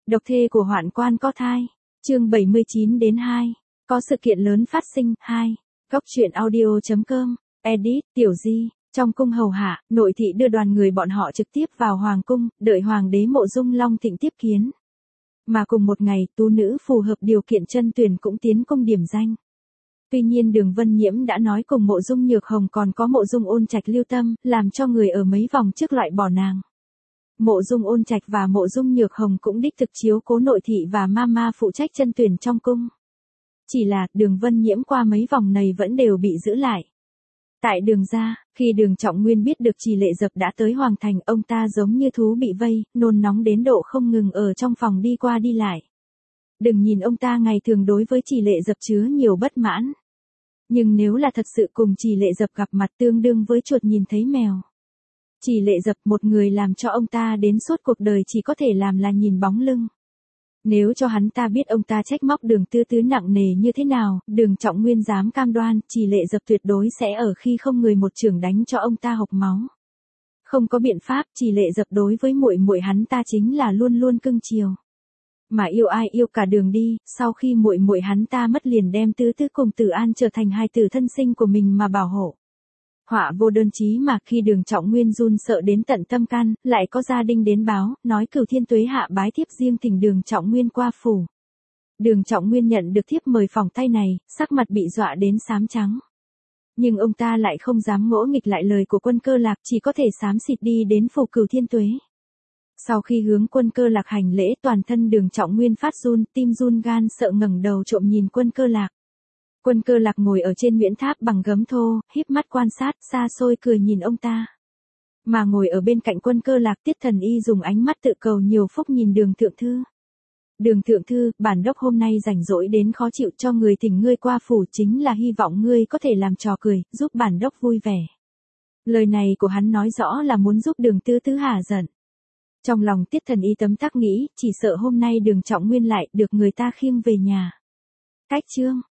Độc thê của hoạn quan có thai. Chương 79-2. Có sự kiện lớn phát sinh. 2. Góc truyện audio.com. Edit, Tiểu Di. Trong cung hầu hạ, nội thị đưa đoàn người bọn họ trực tiếp vào hoàng cung, đợi hoàng đế Mộ Dung Long Thịnh tiếp kiến. Mà cùng một ngày, tú nữ phù hợp điều kiện chân tuyển cũng tiến cung điểm danh. Tuy nhiên Đường Vân Nhiễm đã nói cùng Mộ Dung Nhược Hồng còn có Mộ Dung Ôn Trạch lưu tâm, làm cho người ở mấy vòng trước loại bỏ nàng. Mộ Dung Ôn Trạch và Mộ Dung Nhược Hồng cũng đích thực chiếu cố nội thị và mama phụ trách chân tuyển trong cung. Chỉ là, Đường Vân Nhiễm qua mấy vòng này vẫn đều bị giữ lại. Tại Đường gia, khi Đường Trọng Nguyên biết được Trì Lệ Dập đã tới Hoàng Thành, ông ta giống như thú bị vây, nôn nóng đến độ không ngừng ở trong phòng đi qua đi lại. Đừng nhìn ông ta ngày thường đối với Trì Lệ Dập chứa nhiều bất mãn. Nhưng nếu là thật sự cùng Trì Lệ Dập gặp mặt tương đương với chuột nhìn thấy mèo. Trì Lệ Dập một người làm cho ông ta đến suốt cuộc đời chỉ có thể làm là nhìn bóng lưng. Nếu cho hắn ta biết ông ta trách móc Đường Tư Tứ nặng nề như thế nào, Đường Trọng Nguyên dám cam đoan, Trì Lệ Dập tuyệt đối sẽ ở khi không người một chưởng đánh cho ông ta hộc máu. Không có biện pháp, Trì Lệ Dập đối với muội muội hắn ta chính là luôn luôn cưng chiều. Mà yêu ai yêu cả đường đi, sau khi muội muội hắn ta mất liền đem Tứ Tứ cùng Tử An trở thành hai tử thân sinh của mình mà bảo hộ. Họa vô đơn chí mà khi Đường Trọng Nguyên run sợ đến tận tâm can, lại có gia đình đến báo, nói Cửu Thiên Tuế hạ bái thiếp riêng thỉnh Đường Trọng Nguyên qua phủ. Đường Trọng Nguyên nhận được thiếp mời phòng tay này, sắc mặt bị dọa đến xám trắng. Nhưng ông ta lại không dám ngỗ nghịch lại lời của Quân Cơ Lạc, chỉ có thể xám xịt đi đến phủ Cửu Thiên Tuế. Sau khi hướng Quân Cơ Lạc hành lễ, toàn thân Đường Trọng Nguyên phát run, tim run gan sợ ngẩng đầu trộm nhìn Quân Cơ Lạc. Quân Cơ Lạc ngồi ở trên nguyễn tháp bằng gấm thô, híp mắt quan sát, xa xôi cười nhìn ông ta. Mà ngồi ở bên cạnh Quân Cơ Lạc, Tiết Thần Y dùng ánh mắt tự cầu nhiều phúc nhìn Đường thượng thư. Đường thượng thư, bản đốc hôm nay rảnh rỗi đến khó chịu, cho người thỉnh ngươi qua phủ, chính là hy vọng ngươi có thể làm trò cười, giúp bản đốc vui vẻ. Lời này của hắn nói rõ là muốn giúp Đường Tư Tứ hả giận. Trong lòng Tiết Thần Y tấm tắc nghĩ, chỉ sợ hôm nay Đường Trọng Nguyên lại được người ta khiêng về nhà. Cách chương